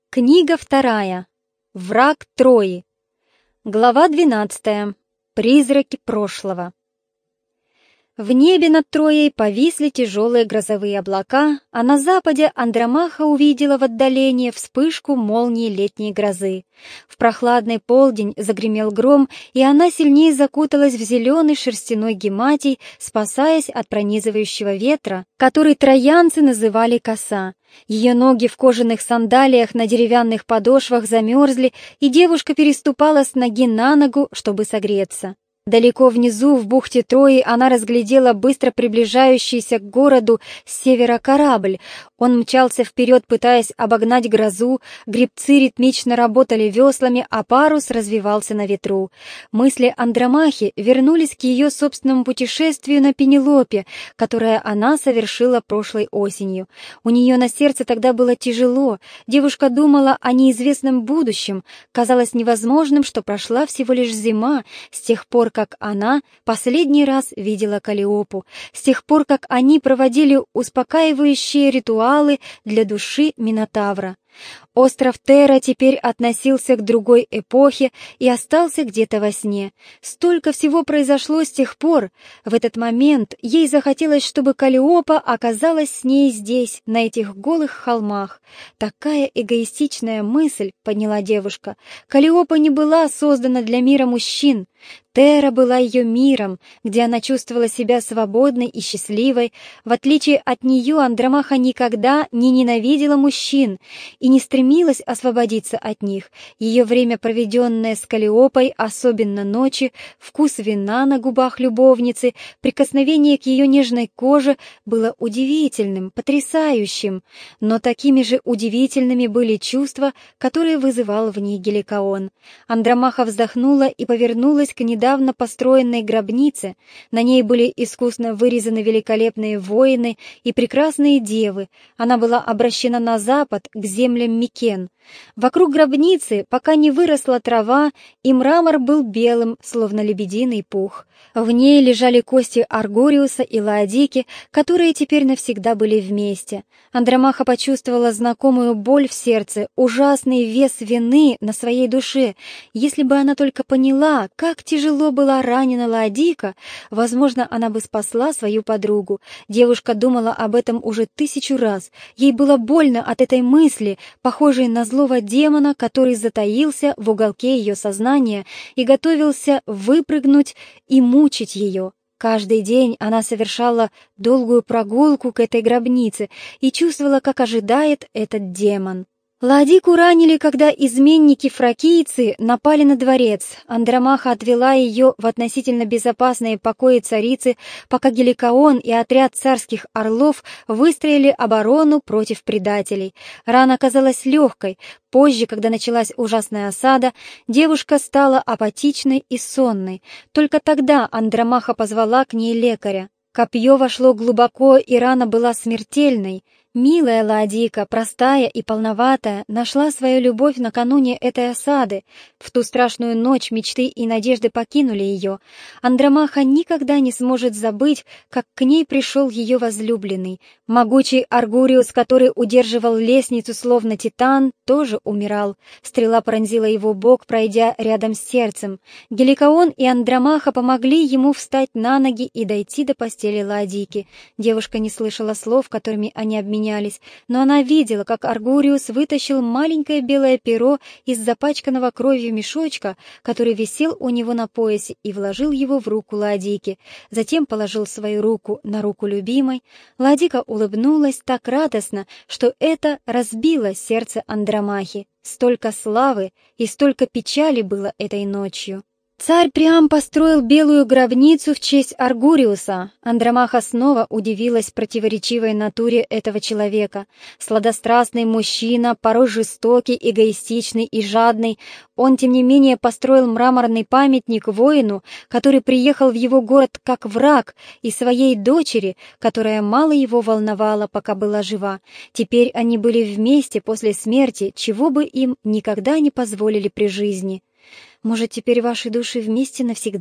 Книга 2. Враг Трои. Глава 12. Призраки прошлого. В небе над Троей повисли тяжелые грозовые облака, а на западе Андромаха увидела в отдалении вспышку молнии летней грозы. В прохладный полдень загремел гром, и она сильнее закуталась в зеленый шерстяной гематий, спасаясь от пронизывающего ветра, который троянцы называли коса. Ее ноги в кожаных сандалиях на деревянных подошвах замерзли, и девушка переступала с ноги на ногу, чтобы согреться. Далеко внизу, в бухте Трои, она разглядела быстро приближающийся к городу с севера корабль. Он мчался вперед, пытаясь обогнать грозу, гребцы ритмично работали веслами, а парус развивался на ветру. Мысли Андромахи вернулись к ее собственному путешествию на Пенелопе, которое она совершила прошлой осенью. У нее на сердце тогда было тяжело, девушка думала о неизвестном будущем, казалось невозможным, что прошла всего лишь зима, с тех пор, как она последний раз видела Каллиопу, с тех пор, как они проводили успокаивающие ритуалы для души Минотавра. Остров Терра теперь относился к другой эпохе и остался где-то во сне. Столько всего произошло с тех пор. В этот момент ей захотелось, чтобы Каллиопа оказалась с ней здесь, на этих голых холмах. Такая эгоистичная мысль, подняла девушка. Каллиопа не была создана для мира мужчин. Терра была ее миром, где она чувствовала себя свободной и счастливой. В отличие от нее, Андромаха никогда не ненавидела мужчин и не стремилась освободиться от них. Ее время, проведенное с Каллиопой, особенно ночи, вкус вина на губах любовницы, прикосновение к ее нежной коже было удивительным, потрясающим. Но такими же удивительными были чувства, которые вызывал в ней Геликоон. Андромаха вздохнула и повернулась к недавно построенной гробнице. На ней были искусно вырезаны великолепные воины и прекрасные девы. Она была обращена на запад, к землям Микен. Вокруг гробницы пока не выросла трава, и мрамор был белым, словно лебединый пух. В ней лежали кости Аргуриуса и Лаодики, которые теперь навсегда были вместе. Андромаха почувствовала знакомую боль в сердце, ужасный вес вины на своей душе. Если бы она только поняла, как тяжело была ранена Лаодика, возможно, она бы спасла свою подругу. Девушка думала об этом уже 1000 раз. Ей было больно от этой мысли, похожей на злого демона, который затаился в уголке ее сознания и готовился выпрыгнуть и мучить ее. Каждый день она совершала долгую прогулку к этой гробнице и чувствовала, как ожидает этот демон. Лаодику ранили, когда изменники-фракийцы напали на дворец. Андромаха отвела ее в относительно безопасные покои царицы, пока Геликоон и отряд царских орлов выстроили оборону против предателей. Рана казалась легкой. Позже, когда началась ужасная осада, девушка стала апатичной и сонной. Только тогда Андромаха позвала к ней лекаря. Копье вошло глубоко, и рана была смертельной. Милая Лаодика, простая и полноватая, нашла свою любовь накануне этой осады. В ту страшную ночь мечты и надежды покинули ее. Андромаха никогда не сможет забыть, как к ней пришел ее возлюбленный. Могучий Аргуриус, который удерживал лестницу словно титан, тоже умирал. Стрела пронзила его бок, пройдя рядом с сердцем. Геликоон и Андромаха помогли ему встать на ноги и дойти до постели Лаодики. Девушка не слышала слов, которыми они обменялись, но она видела, как Аргуриус вытащил маленькое белое перо из запачканного кровью мешочка, который висел у него на поясе, и вложил его в руку Лаодики. Затем положил свою руку на руку любимой. Лаодика улыбнулась так радостно, что это разбило сердце Андромахи. Столько славы и столько печали было этой ночью. Царь Приам построил белую гробницу в честь Аргуриуса. Андромаха снова удивилась противоречивой натуре этого человека. Сладострастный мужчина, порой жестокий, эгоистичный и жадный, он, тем не менее, построил мраморный памятник воину, который приехал в его город как враг, и своей дочери, которая мало его волновала, пока была жива. Теперь они были вместе после смерти, чего бы им никогда не позволили при жизни. «Может, теперь ваши души вместе навсегда?»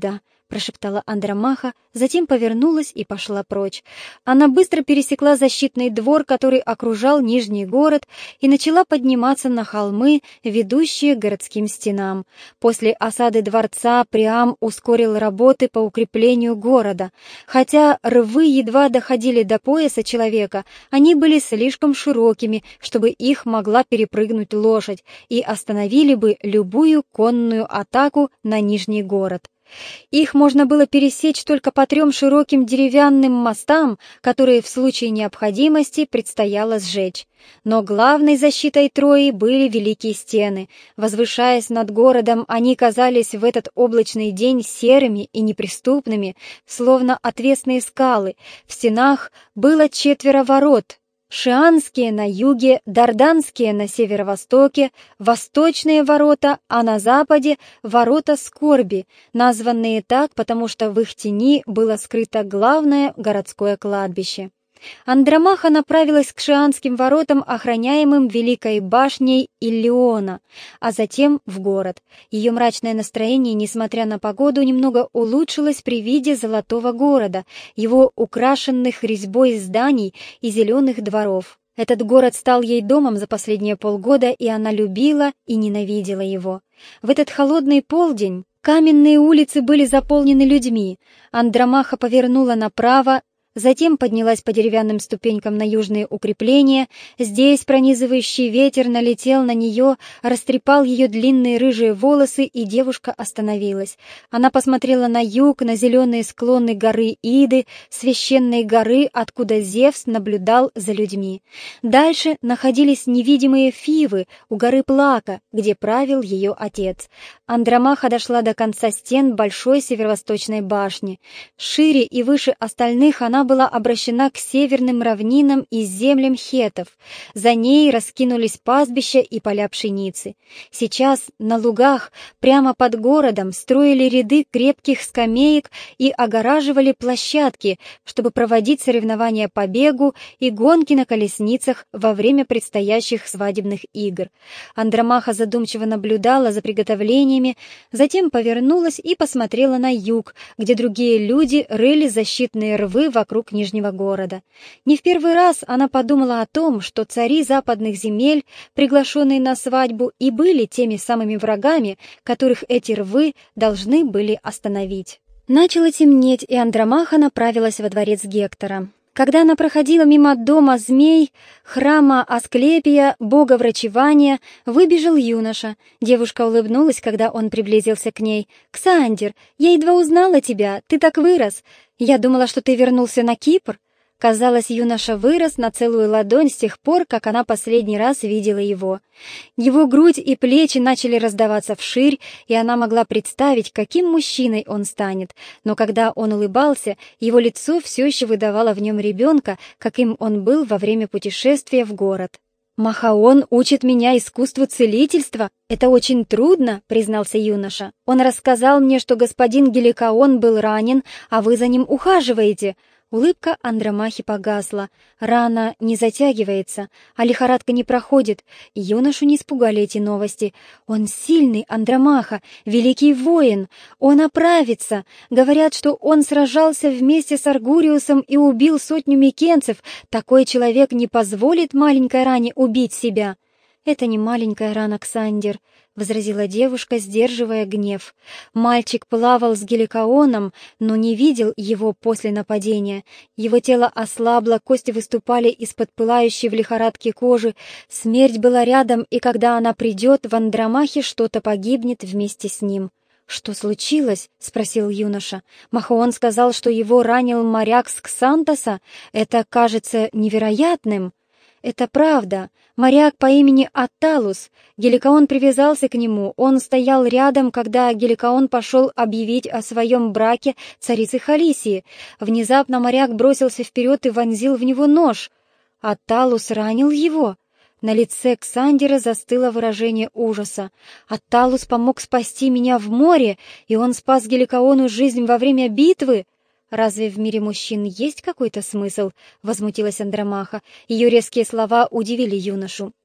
прошептала Андромаха, затем повернулась и пошла прочь. Она быстро пересекла защитный двор, который окружал Нижний город, и начала подниматься на холмы, ведущие к городским стенам. После осады дворца Приам ускорил работы по укреплению города. Хотя рвы едва доходили до пояса человека, они были слишком широкими, чтобы их могла перепрыгнуть лошадь, и остановили бы любую конную атаку на Нижний город. Их можно было пересечь только по 3 широким деревянным мостам, которые в случае необходимости предстояло сжечь. Но главной защитой Трои были Великие Стены. Возвышаясь над городом, они казались в этот облачный день серыми и неприступными, словно отвесные скалы. В стенах было 4 ворот. Шианские на юге, Дарданские на северо-востоке, восточные ворота, а на западе — ворота скорби, названные так, потому что в их тени было скрыто главное городское кладбище. Андромаха направилась к Шианским воротам, охраняемым Великой башней Иллиона, а затем в город. Ее мрачное настроение, несмотря на погоду, немного улучшилось при виде золотого города, его украшенных резьбой зданий и зеленых дворов. Этот город стал ей домом за последние полгода, и она любила и ненавидела его. В этот холодный полдень каменные улицы были заполнены людьми. Андромаха повернула направо, затем поднялась по деревянным ступенькам на южные укрепления. Здесь пронизывающий ветер налетел на нее, растрепал ее длинные рыжие волосы, и девушка остановилась. Она посмотрела на юг, на зеленые склоны горы Иды, священной горы, откуда Зевс наблюдал за людьми. Дальше находились невидимые Фивы у горы Плака, где правил ее отец. Андромаха дошла до конца стен большой северо-восточной башни. Шире и выше остальных она была обращена к северным равнинам и землям хеттов. За ней раскинулись пастбища и поля пшеницы. Сейчас на лугах прямо под городом строили ряды крепких скамеек и огораживали площадки, чтобы проводить соревнования по бегу и гонки на колесницах во время предстоящих свадебных игр. Андромаха задумчиво наблюдала за приготовлениями, затем повернулась и посмотрела на юг, где другие люди рыли защитные рвы вокруг Нижнего города. Не в первый раз она подумала о том, что цари западных земель, приглашенные на свадьбу, и были теми самыми врагами, которых эти рвы должны были остановить. Начало темнеть, и Андромаха направилась во дворец Гектора. Когда она проходила мимо дома змей, храма Асклепия, бога врачевания, выбежал юноша. Девушка улыбнулась, когда он приблизился к ней. «Ксандер, я едва узнала тебя, ты так вырос. Я думала, что ты вернулся на Кипр». Казалось, юноша вырос на целую ладонь с тех пор, как она последний раз видела его. Его грудь и плечи начали раздаваться вширь, и она могла представить, каким мужчиной он станет. Но когда он улыбался, его лицо все еще выдавало в нем ребенка, каким он был во время путешествия в город. «Махаон учит меня искусству целительства. Это очень трудно», — признался юноша. «Он рассказал мне, что господин Геликаон был ранен, а вы за ним ухаживаете». Улыбка Андромахи погасла. Рана не затягивается, а лихорадка не проходит. Юношу не испугали эти новости. Он сильный, Андромаха, великий воин. Он оправится. Говорят, что он сражался вместе с Аргуриусом и убил 100 микенцев. Такой человек не позволит маленькой ране убить себя. «Это не маленькая рана, Ксандер», — возразила девушка, сдерживая гнев. Мальчик плавал с Геликаоном, но не видел его после нападения. Его тело ослабло, кости выступали из-под пылающей в лихорадке кожи. Смерть была рядом, и когда она придет, в Андромахе что-то погибнет вместе с ним. «Что случилось?» — спросил юноша. «Махаон сказал, что его ранил моряк с Ксантоса. Это кажется невероятным». «Это правда. Моряк по имени Атталус. Геликаон привязался к нему. Он стоял рядом, когда Геликаон пошел объявить о своем браке царицы Халисии. Внезапно моряк бросился вперед и вонзил в него нож. Атталус ранил его». На лице Ксандера застыло выражение ужаса. «Атталус помог спасти меня в море, и он спас Геликаону жизнь во время битвы?» «Разве в мире мужчин есть какой-то смысл?» — возмутилась Андромаха. Ее резкие слова удивили юношу.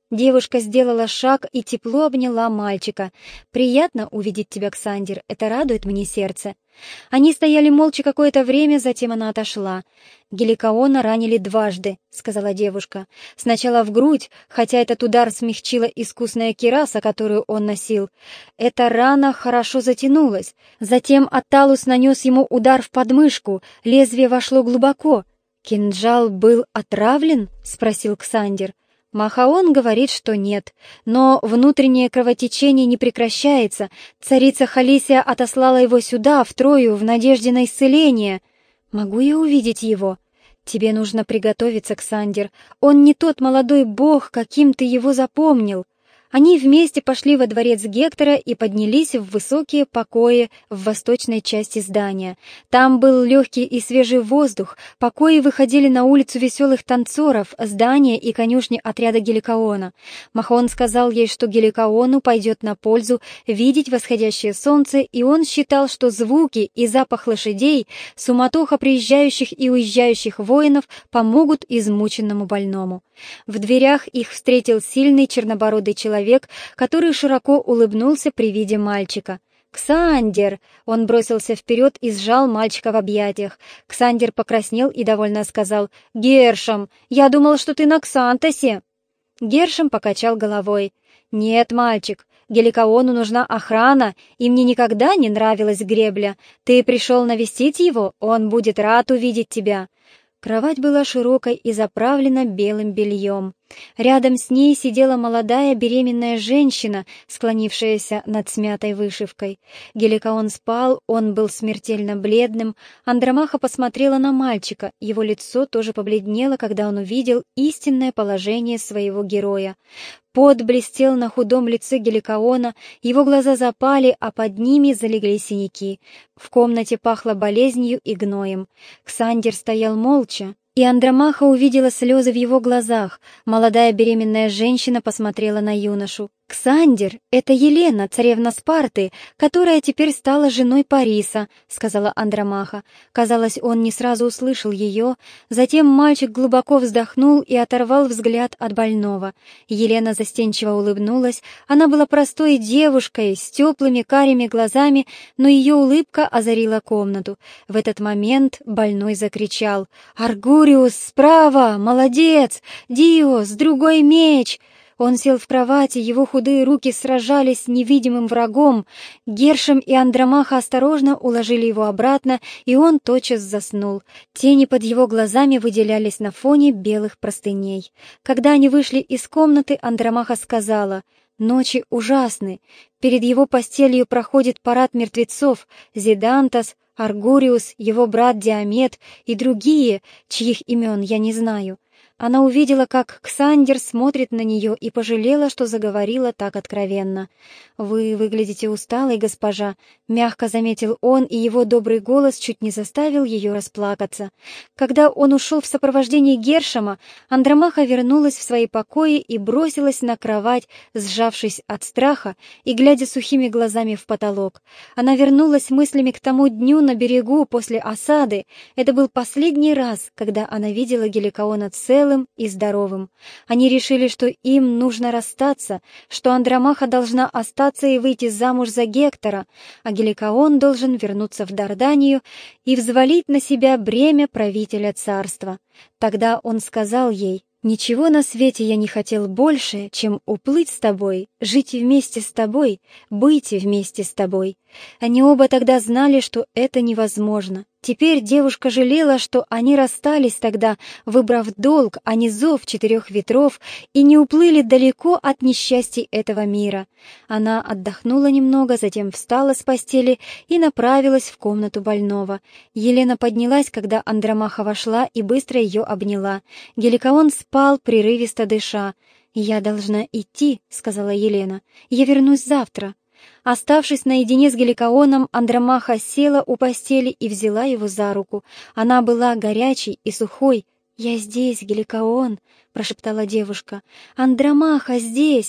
Девушка сделала шаг и тепло обняла мальчика. «Приятно увидеть тебя, Ксандер, это радует мне сердце». Они стояли молча какое-то время, затем она отошла. «Геликоона ранили дважды», — сказала девушка. «Сначала в грудь, хотя этот удар смягчила искусная кираса, которую он носил. Эта рана хорошо затянулась. Затем Атталус нанес ему удар в подмышку, лезвие вошло глубоко». «Кинжал был отравлен?» — спросил Ксандер. Махаон говорит, что нет, но внутреннее кровотечение не прекращается. Царица Халисия отослала его сюда, в Трою, в надежде на исцеление. Могу я увидеть его? Тебе нужно приготовиться, Ксандер. Он не тот молодой бог, каким ты его запомнил. Они вместе пошли во дворец Гектора и поднялись в высокие покои в восточной части здания. Там был легкий и свежий воздух, покои выходили на улицу веселых танцоров, здания и конюшни отряда Геликоона. Махон сказал ей, что Геликоону пойдет на пользу видеть восходящее солнце, и он считал, что звуки и запах лошадей, суматоха приезжающих и уезжающих воинов помогут измученному больному. В дверях их встретил сильный чернобородый человек, который широко улыбнулся при виде мальчика. «Ксандер!» Он бросился вперед и сжал мальчика в объятиях. Ксандер покраснел и довольно сказал: «Гершом, я думал, что ты на Ксантосе!» Гершом покачал головой. «Нет, мальчик, Геликоону нужна охрана, и мне никогда не нравилась гребля. Ты пришел навестить его, он будет рад увидеть тебя». Кровать была широкой и заправлена белым бельем. Рядом с ней сидела молодая беременная женщина, склонившаяся над смятой вышивкой. Геликоон спал, он был смертельно бледным. Андромаха посмотрела на мальчика, его лицо тоже побледнело, когда он увидел истинное положение своего героя. Пот блестел на худом лице Геликоона, его глаза запали, а под ними залегли синяки. В комнате пахло болезнью и гноем. Ксандер стоял молча, и Андромаха увидела слезы в его глазах. Молодая беременная женщина посмотрела на юношу. «Ксандер, это Елена, царевна Спарты, которая теперь стала женой Париса», — сказала Андромаха. Казалось, он не сразу услышал ее. Затем мальчик глубоко вздохнул и оторвал взгляд от больного. Елена застенчиво улыбнулась. Она была простой девушкой с теплыми карими глазами, но ее улыбка озарила комнату. В этот момент больной закричал: «Аргуриус, справа! Молодец! Диос, другой меч!» Он сел в кровати, его худые руки сражались с невидимым врагом. Гершом и Андромаха осторожно уложили его обратно, и он тотчас заснул. Тени под его глазами выделялись на фоне белых простыней. Когда они вышли из комнаты, Андромаха сказала: «Ночи ужасны. Перед его постелью проходит парад мертвецов. Зидантас, Аргуриус, его брат Диамет и другие, чьих имен я не знаю». Она увидела, как Ксандер смотрит на нее, и пожалела, что заговорила так откровенно. «Вы выглядите усталой, госпожа», — мягко заметил он, и его добрый голос чуть не заставил ее расплакаться. Когда он ушел в сопровождении Гершома, Андромаха вернулась в свои покои и бросилась на кровать, сжавшись от страха и глядя сухими глазами в потолок. Она вернулась мыслями к тому дню на берегу после осады. Это был последний раз, когда она видела Геликоона целым и здоровым. Они решили, что им нужно расстаться, что Андромаха должна остаться и выйти замуж за Гектора, а Геликоон должен вернуться в Дарданию и взвалить на себя бремя правителя царства. Тогда он сказал ей: «Ничего на свете я не хотел больше, чем уплыть с тобой, жить вместе с тобой, быть вместе с тобой». Они оба тогда знали, что это невозможно. Теперь девушка жалела, что они расстались тогда, выбрав долг, а не зов четырех ветров, и не уплыли далеко от несчастий этого мира. Она отдохнула немного, затем встала с постели и направилась в комнату больного. Елена поднялась, когда Андромаха вошла, и быстро ее обняла. Геликоон спал, прерывисто дыша. «Я должна идти», — сказала Елена. «Я вернусь завтра». Оставшись наедине с Геликооном, Андромаха села у постели и взяла его за руку. Она была горячей и сухой. «Я здесь, Геликоон», — прошептала девушка. «Андромаха здесь».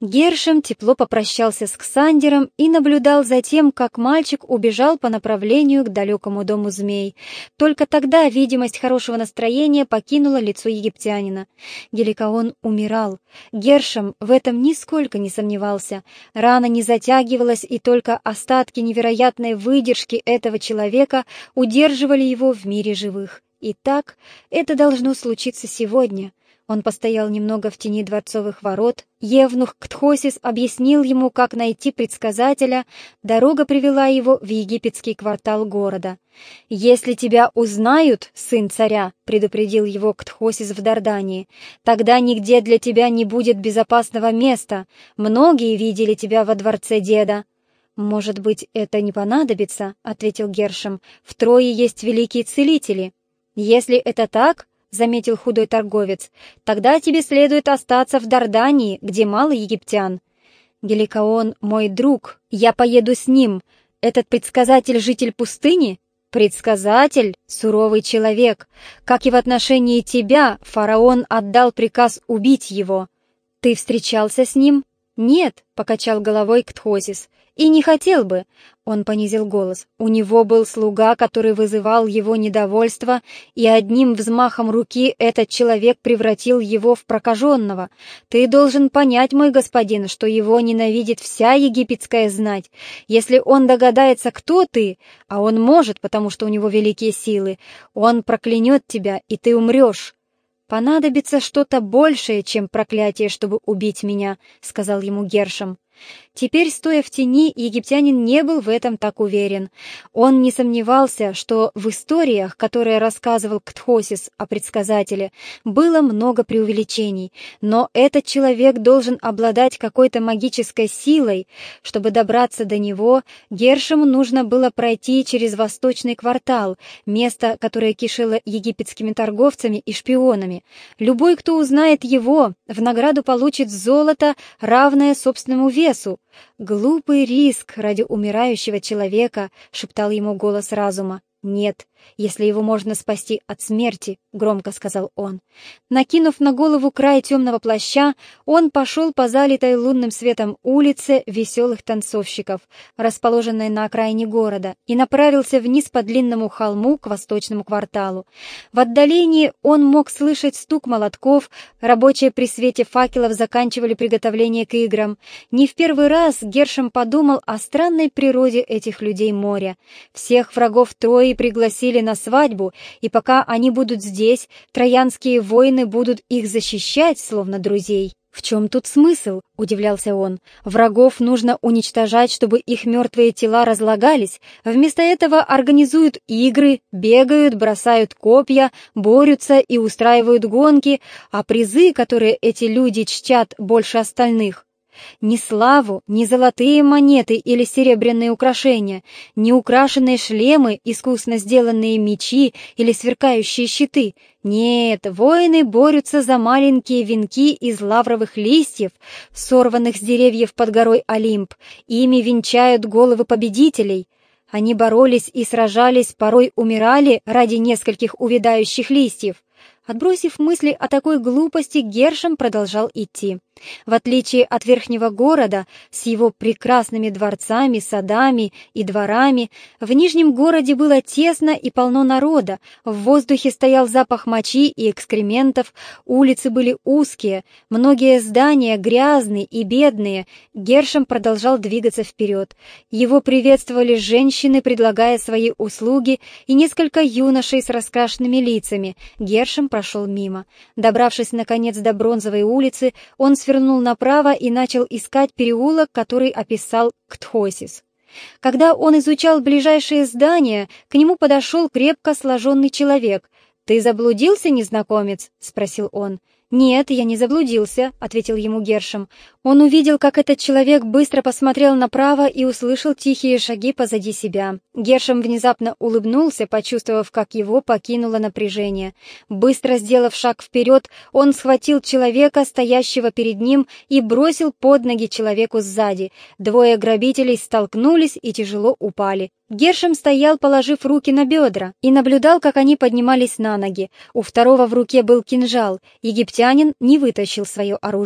Гершем тепло попрощался с Ксандером и наблюдал за тем, как мальчик убежал по направлению к далекому дому змей. Только тогда видимость хорошего настроения покинула лицо египтянина. Геликаон умирал. Гершем в этом нисколько не сомневался. Рана не затягивалась, и только остатки невероятной выдержки этого человека удерживали его в мире живых. Итак, это должно случиться сегодня. Он постоял немного в тени дворцовых ворот. Евнух Ктхосис объяснил ему, как найти предсказателя. Дорога привела его в египетский квартал города. «Если тебя узнают, сын царя», — предупредил его Ктхосис в Дардании, «тогда нигде для тебя не будет безопасного места. Многие видели тебя во дворце деда». «Может быть, это не понадобится», — ответил Гершем. «В Трое есть великие целители». «Если это так, — заметил худой торговец, — тогда тебе следует остаться в Дардании, где мало египтян». «Геликаон мой друг, я поеду с ним. Этот предсказатель — житель пустыни?» «Предсказатель — суровый человек. Как и в отношении тебя, фараон отдал приказ убить его». «Ты встречался с ним?» «Нет», — покачал головой Ктхосис, — «и не хотел бы». Он понизил голос. «У него был слуга, который вызывал его недовольство, и одним взмахом руки этот человек превратил его в прокаженного. Ты должен понять, мой господин, что его ненавидит вся египетская знать. Если он догадается, кто ты, а он может, потому что у него великие силы, он проклянет тебя, и ты умрешь». «Понадобится что-то большее, чем проклятие, чтобы убить меня», — сказал ему Гершем. Теперь, стоя в тени, египтянин не был в этом так уверен. Он не сомневался, что в историях, которые рассказывал Ктхосис о предсказателе, было много преувеличений, но этот человек должен обладать какой-то магической силой. Чтобы добраться до него, Гершему нужно было пройти через восточный квартал, место, которое кишело египетскими торговцами и шпионами. Любой, кто узнает его, в награду получит золото, равное собственному весу. «Глупый риск ради умирающего человека», — шептал ему голос разума. «Нет, если его можно спасти от смерти», — громко сказал он. Накинув на голову край темного плаща, он пошел по залитой лунным светом улице веселых танцовщиков, расположенной на окраине города, и направился вниз по длинному холму к восточному кварталу. В отдалении он мог слышать стук молотков, рабочие при свете факелов заканчивали приготовление к играм. Не в первый раз Гершем подумал о странной природе этих людей моря. Всех врагов Трои пригласили на свадьбу, и пока они будут здесь, троянские воины будут их защищать, словно друзей. «В чем тут смысл?» — удивлялся он. «Врагов нужно уничтожать, чтобы их мертвые тела разлагались. Вместо этого организуют игры, бегают, бросают копья, борются и устраивают гонки, а призы, которые эти люди чтят больше остальных, ни славу, ни золотые монеты или серебряные украшения, ни украшенные шлемы, искусно сделанные мечи или сверкающие щиты. Нет, воины борются за маленькие венки из лавровых листьев, сорванных с деревьев под горой Олимп. Ими венчают головы победителей. Они боролись и сражались, порой умирали ради нескольких увядающих листьев». Отбросив мысли о такой глупости, Гершем продолжал идти. В отличие от верхнего города, с его прекрасными дворцами, садами и дворами, в нижнем городе было тесно и полно народа, в воздухе стоял запах мочи и экскрементов, улицы были узкие, многие здания грязные и бедные. Гершем продолжал двигаться вперед. Его приветствовали женщины, предлагая свои услуги, и несколько юношей с раскрашенными лицами. Гершем прошел мимо. Добравшись, наконец, до Бронзовой улицы, он свернул направо и начал искать переулок, который описал Ктхосис. Когда он изучал ближайшие здания, к нему подошел крепко сложенный человек. «Ты заблудился, незнакомец?» — спросил он. «Нет, я не заблудился», — ответил ему Гершем. Он увидел, как этот человек быстро посмотрел направо и услышал тихие шаги позади себя. Гершем внезапно улыбнулся, почувствовав, как его покинуло напряжение. Быстро сделав шаг вперед, он схватил человека, стоящего перед ним, и бросил под ноги человеку сзади. Двое грабителей столкнулись и тяжело упали. Гершем стоял, положив руки на бедра, и наблюдал, как они поднимались на ноги. У второго в руке был кинжал. Египтянин не вытащил свое оружие.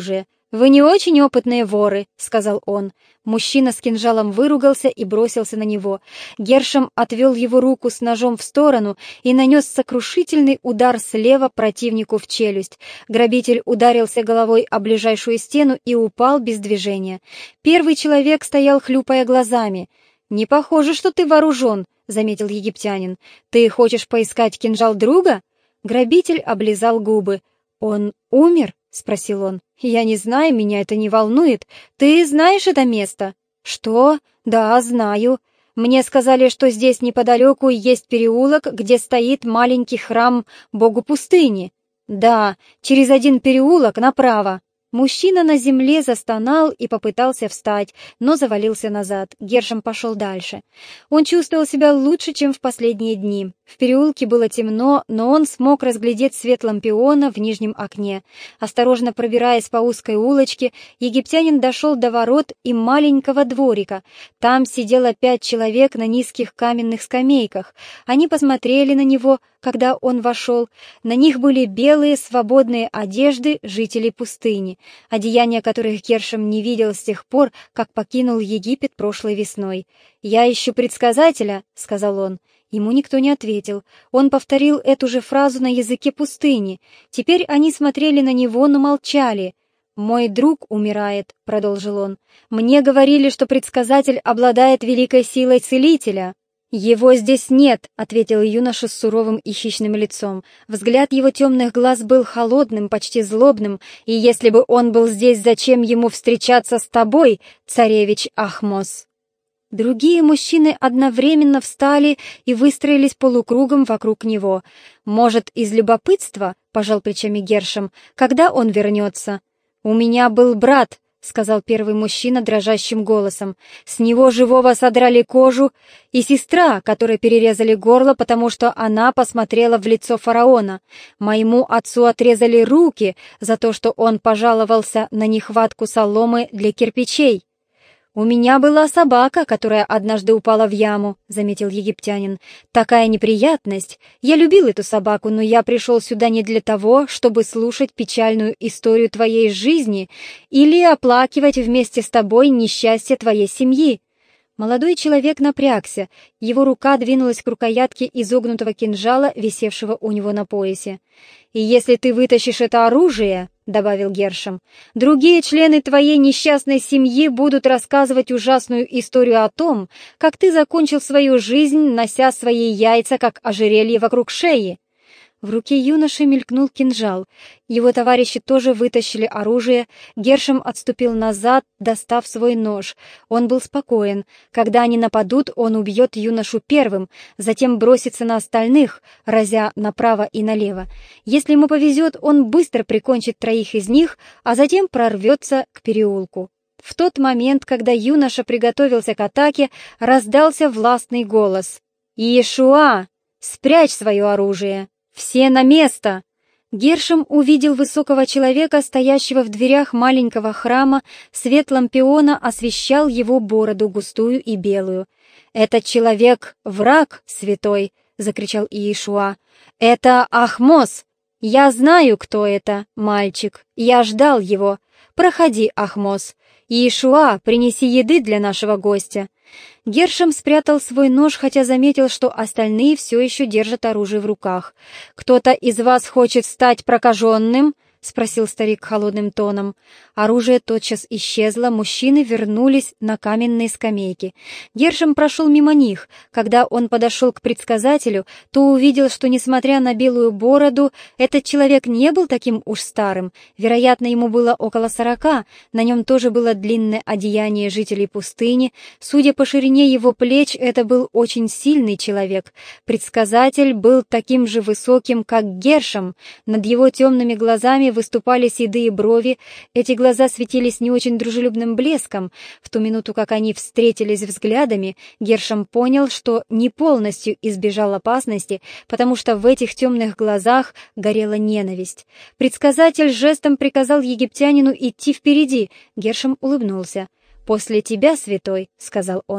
«Вы не очень опытные воры», — сказал он. Мужчина с кинжалом выругался и бросился на него. Гершем отвел его руку с ножом в сторону и нанес сокрушительный удар слева противнику в челюсть. Грабитель ударился головой о ближайшую стену и упал без движения. Первый человек стоял, хлюпая глазами. «Не похоже, что ты вооружен», — заметил египтянин. «Ты хочешь поискать кинжал друга?» Грабитель облизал губы. «Он умер?» — спросил он. «Я не знаю, меня это не волнует. Ты знаешь это место?» «Что? Да, знаю. Мне сказали, что здесь неподалеку есть переулок, где стоит маленький храм богу пустыни». «Да, через один переулок направо». Мужчина на земле застонал и попытался встать, но завалился назад. Гершем пошел дальше. Он чувствовал себя лучше, чем в последние дни. В переулке было темно, но он смог разглядеть свет лампиона в нижнем окне. Осторожно пробираясь по узкой улочке, египтянин дошел до ворот и маленького дворика. Там сидело 5 человек на низких каменных скамейках. Они посмотрели на него, когда он вошел. На них были белые свободные одежды жителей пустыни, одеяния которых Гершем не видел с тех пор, как покинул Египет прошлой весной. «Я ищу предсказателя», — сказал он. Ему никто не ответил. Он повторил эту же фразу на языке пустыни. Теперь они смотрели на него, но молчали. «Мой друг умирает», — продолжил он. «Мне говорили, что предсказатель обладает великой силой целителя». «Его здесь нет», — ответил юноша с суровым и хищным лицом. Взгляд его темных глаз был холодным, почти злобным, и если бы он был здесь, зачем ему встречаться с тобой, царевич Ахмос? Другие мужчины одновременно встали и выстроились полукругом вокруг него. «Может, из любопытства?» — пожал плечами Гершем. «Когда он вернется?» «У меня был брат», — сказал первый мужчина дрожащим голосом. «С него живого содрали кожу, и сестра, которой перерезали горло, потому что она посмотрела в лицо фараона. Моему отцу отрезали руки за то, что он пожаловался на нехватку соломы для кирпичей». «У меня была собака, которая однажды упала в яму», — заметил египтянин. «Такая неприятность. Я любил эту собаку, но я пришел сюда не для того, чтобы слушать печальную историю твоей жизни или оплакивать вместе с тобой несчастье твоей семьи». Молодой человек напрягся, его рука двинулась к рукоятке изогнутого кинжала, висевшего у него на поясе. «И если ты вытащишь это оружие, — добавил Гершем, — другие члены твоей несчастной семьи будут рассказывать ужасную историю о том, как ты закончил свою жизнь, нося свои яйца, как ожерелье вокруг шеи». В руке юноши мелькнул кинжал. Его товарищи тоже вытащили оружие. Гершем отступил назад, достав свой нож. Он был спокоен. Когда они нападут, он убьет юношу первым, затем бросится на остальных, разя направо и налево. Если ему повезет, он быстро прикончит 3 из них, а затем прорвется к переулку. В тот момент, когда юноша приготовился к атаке, раздался властный голос. «Иешуа, спрячь свое оружие! Все на место!» Гершем увидел высокого человека, стоящего в дверях маленького храма. Свет лампиона освещал его бороду, густую и белую. «Этот человек — враг святой!» — закричал Иешуа. «Это Ахмос! Я знаю, кто это, мальчик. Я ждал его. Проходи, Ахмос. Иешуа, принеси еды для нашего гостя». Гершем спрятал свой нож, хотя заметил, что остальные все еще держат оружие в руках. «Кто-то из вас хочет стать прокаженным?» — спросил старик холодным тоном. Оружие тотчас исчезло, мужчины вернулись на каменные скамейки. Гершем прошел мимо них. Когда он подошел к предсказателю, то увидел, что, несмотря на белую бороду, этот человек не был таким уж старым. Вероятно, ему было около 40, на нем тоже было длинное одеяние жителей пустыни. Судя по ширине его плеч, это был очень сильный человек. Предсказатель был таким же высоким, как Гершем. Над его темными глазами выступали седые брови, эти глаза светились не очень дружелюбным блеском. В ту минуту, как они встретились взглядами, Гершем понял, что не полностью избежал опасности, потому что в этих темных глазах горела ненависть. Предсказатель жестом приказал египтянину идти впереди. Гершем улыбнулся. «После тебя, святой», — сказал он.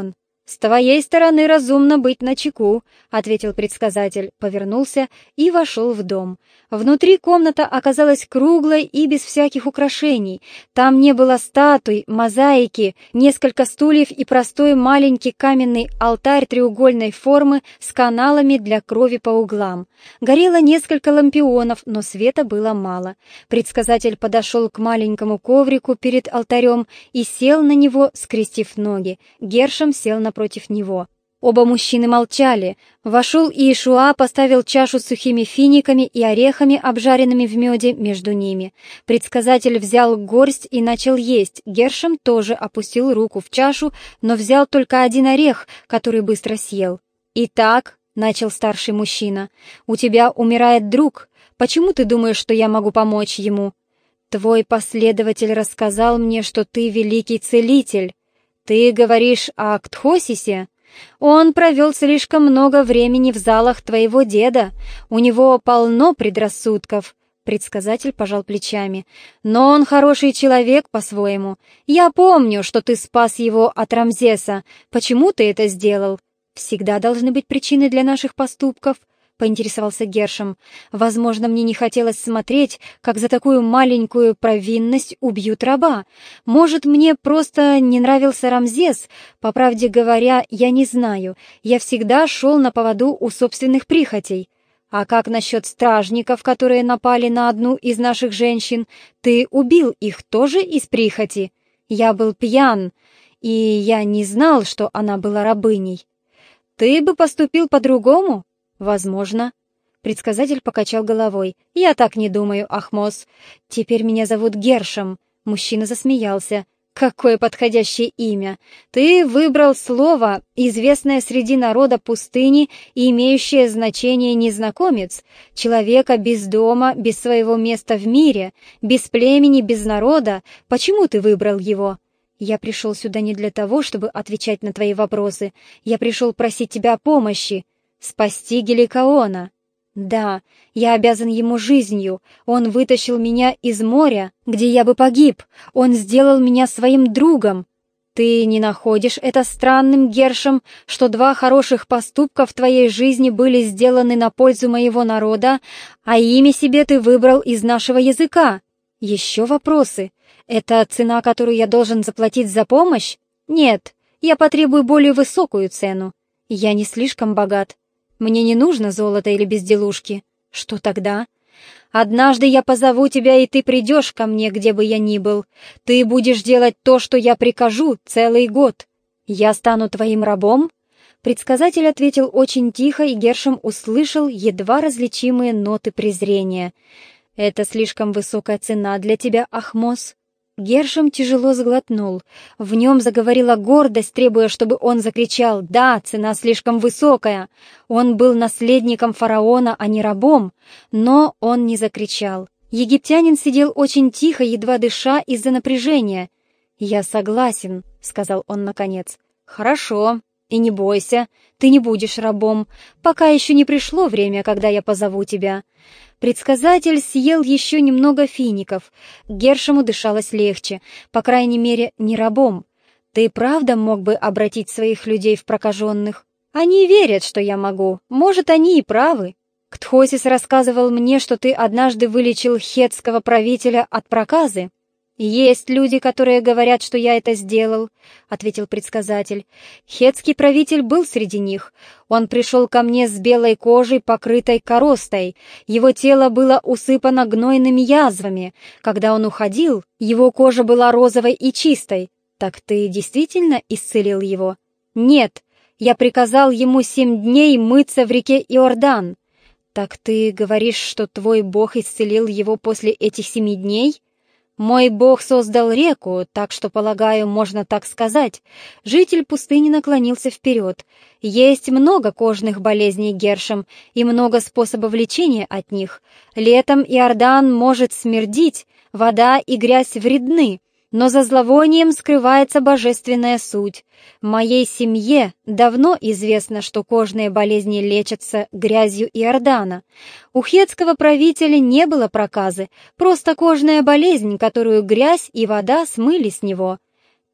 «С твоей стороны разумно быть начеку», — ответил предсказатель, повернулся и вошел в дом. Внутри комната оказалась круглой и без всяких украшений. Там не было статуй, мозаики, несколько стульев и простой маленький каменный алтарь треугольной формы с каналами для крови по углам. Горело несколько лампионов, но света было мало. Предсказатель подошел к маленькому коврику перед алтарем и сел на него, скрестив ноги. Гершом сел напротив него. Оба мужчины молчали. Вошел Иешуа, поставил чашу с сухими финиками и орехами, обжаренными в меде, между ними. Предсказатель взял горсть и начал есть. Гершом тоже опустил руку в чашу, но взял только один орех, который быстро съел. «Итак», — начал старший мужчина, — «у тебя умирает друг. Почему ты думаешь, что я могу помочь ему?» «Твой последователь рассказал мне, что ты великий целитель. Ты говоришь о Ктхосисе? Он провел слишком много времени в залах твоего деда. У него полно предрассудков». Предсказатель пожал плечами. «Но он хороший человек по-своему. Я помню, что ты спас его от Рамзеса. Почему ты это сделал?» «Всегда должны быть причины для наших поступков», — поинтересовался Гершом. «Возможно, мне не хотелось смотреть, как за такую маленькую провинность убьют раба. Может, мне просто не нравился Рамзес? По правде говоря, я не знаю. Я всегда шел на поводу у собственных прихотей. А как насчет стражников, которые напали на одну из наших женщин? Ты убил их тоже из прихоти? Я был пьян, и я не знал, что она была рабыней. Ты бы поступил по-другому?» «Возможно». Предсказатель покачал головой. «Я так не думаю, Ахмос. Теперь меня зовут Гершом». Мужчина засмеялся. «Какое подходящее имя! Ты выбрал слово, известное среди народа пустыни и имеющее значение незнакомец, человека без дома, без своего места в мире, без племени, без народа. Почему ты выбрал его?» «Я пришел сюда не для того, чтобы отвечать на твои вопросы. Я пришел просить тебя о помощи. Спасти Геликаона. Да, я обязан ему жизнью. Он вытащил меня из моря, где я бы погиб. Он сделал меня своим другом. Ты не находишь это странным, Гершом, что два хороших поступка в твоей жизни были сделаны на пользу моего народа, а имя себе ты выбрал из нашего языка? Еще вопросы? Это цена, которую я должен заплатить за помощь? Нет, я потребую более высокую цену. Я не слишком богат. Мне не нужно золото или безделушки. Что тогда? Однажды я позову тебя, и ты придешь ко мне, где бы я ни был. Ты будешь делать то, что я прикажу, целый год. Я стану твоим рабом?» Предсказатель ответил очень тихо, и Гершом услышал едва различимые ноты презрения. «Это слишком высокая цена для тебя, Ахмос». Гершом тяжело сглотнул. В нем заговорила гордость, требуя, чтобы он закричал: «Да, цена слишком высокая!» Он был наследником фараона, а не рабом. Но он не закричал. Египтянин сидел очень тихо, едва дыша из-за напряжения. «Я согласен», — сказал он наконец. «Хорошо. И не бойся, ты не будешь рабом, пока еще не пришло время, когда я позову тебя». Предсказатель съел еще немного фиников. Гершему дышалось легче, по крайней мере, не рабом. «Ты правда мог бы обратить своих людей в прокаженных? Они верят, что я могу. Может, они и правы. Ктхосис рассказывал мне, что ты однажды вылечил хетского правителя от проказы». «Есть люди, которые говорят, что я это сделал», — ответил предсказатель. «Хетский правитель был среди них. Он пришел ко мне с белой кожей, покрытой коростой. Его тело было усыпано гнойными язвами. Когда он уходил, его кожа была розовой и чистой. Так ты действительно исцелил его?» «Нет, я приказал ему 7 дней мыться в реке Иордан». «Так ты говоришь, что твой Бог исцелил его после этих 7 дней?» «Мой Бог создал реку, так что, полагаю, можно так сказать». Житель пустыни наклонился вперед. «Есть много кожных болезней, Гершом, и много способов лечения от них. Летом Иордан может смердить, вода и грязь вредны, но за зловонием скрывается божественная суть. Моей семье давно известно, что кожные болезни лечатся грязью Иордана. У хетского правителя не было проказы, просто кожная болезнь, которую грязь и вода смыли с него».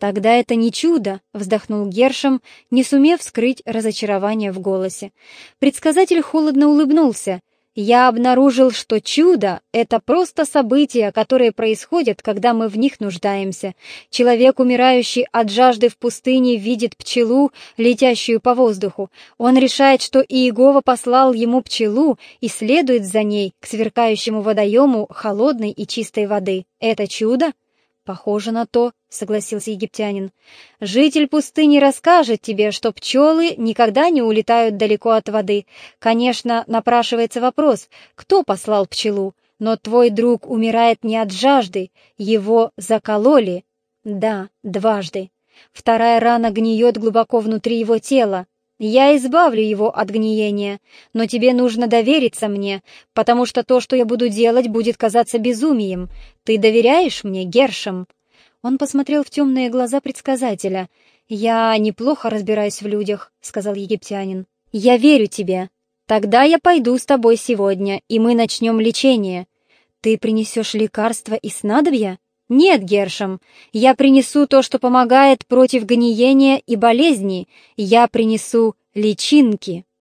«Тогда это не чудо», — вздохнул Гершем, не сумев скрыть разочарование в голосе. Предсказатель холодно улыбнулся. «Я обнаружил, что чудо — это просто события, которые происходят, когда мы в них нуждаемся. Человек, умирающий от жажды в пустыне, видит пчелу, летящую по воздуху. Он решает, что Иегова послал ему пчелу и следует за ней к сверкающему водоему холодной и чистой воды. Это чудо?» «Похоже на то», — согласился египтянин. «Житель пустыни расскажет тебе, что пчелы никогда не улетают далеко от воды. Конечно, напрашивается вопрос, кто послал пчелу, но твой друг умирает не от жажды, его закололи. Да, дважды. Вторая рана гниет глубоко внутри его тела. Я избавлю его от гниения, но тебе нужно довериться мне, потому что то, что я буду делать, будет казаться безумием. Ты доверяешь мне, Гершем?» Он посмотрел в темные глаза предсказателя. «Я неплохо разбираюсь в людях», — сказал египтянин. «Я верю тебе. Тогда я пойду с тобой сегодня, и мы начнем лечение. Ты принесешь лекарства и снадобья?» «Нет, Гершем, я принесу то, что помогает против гниения и болезней. Я принесу личинки».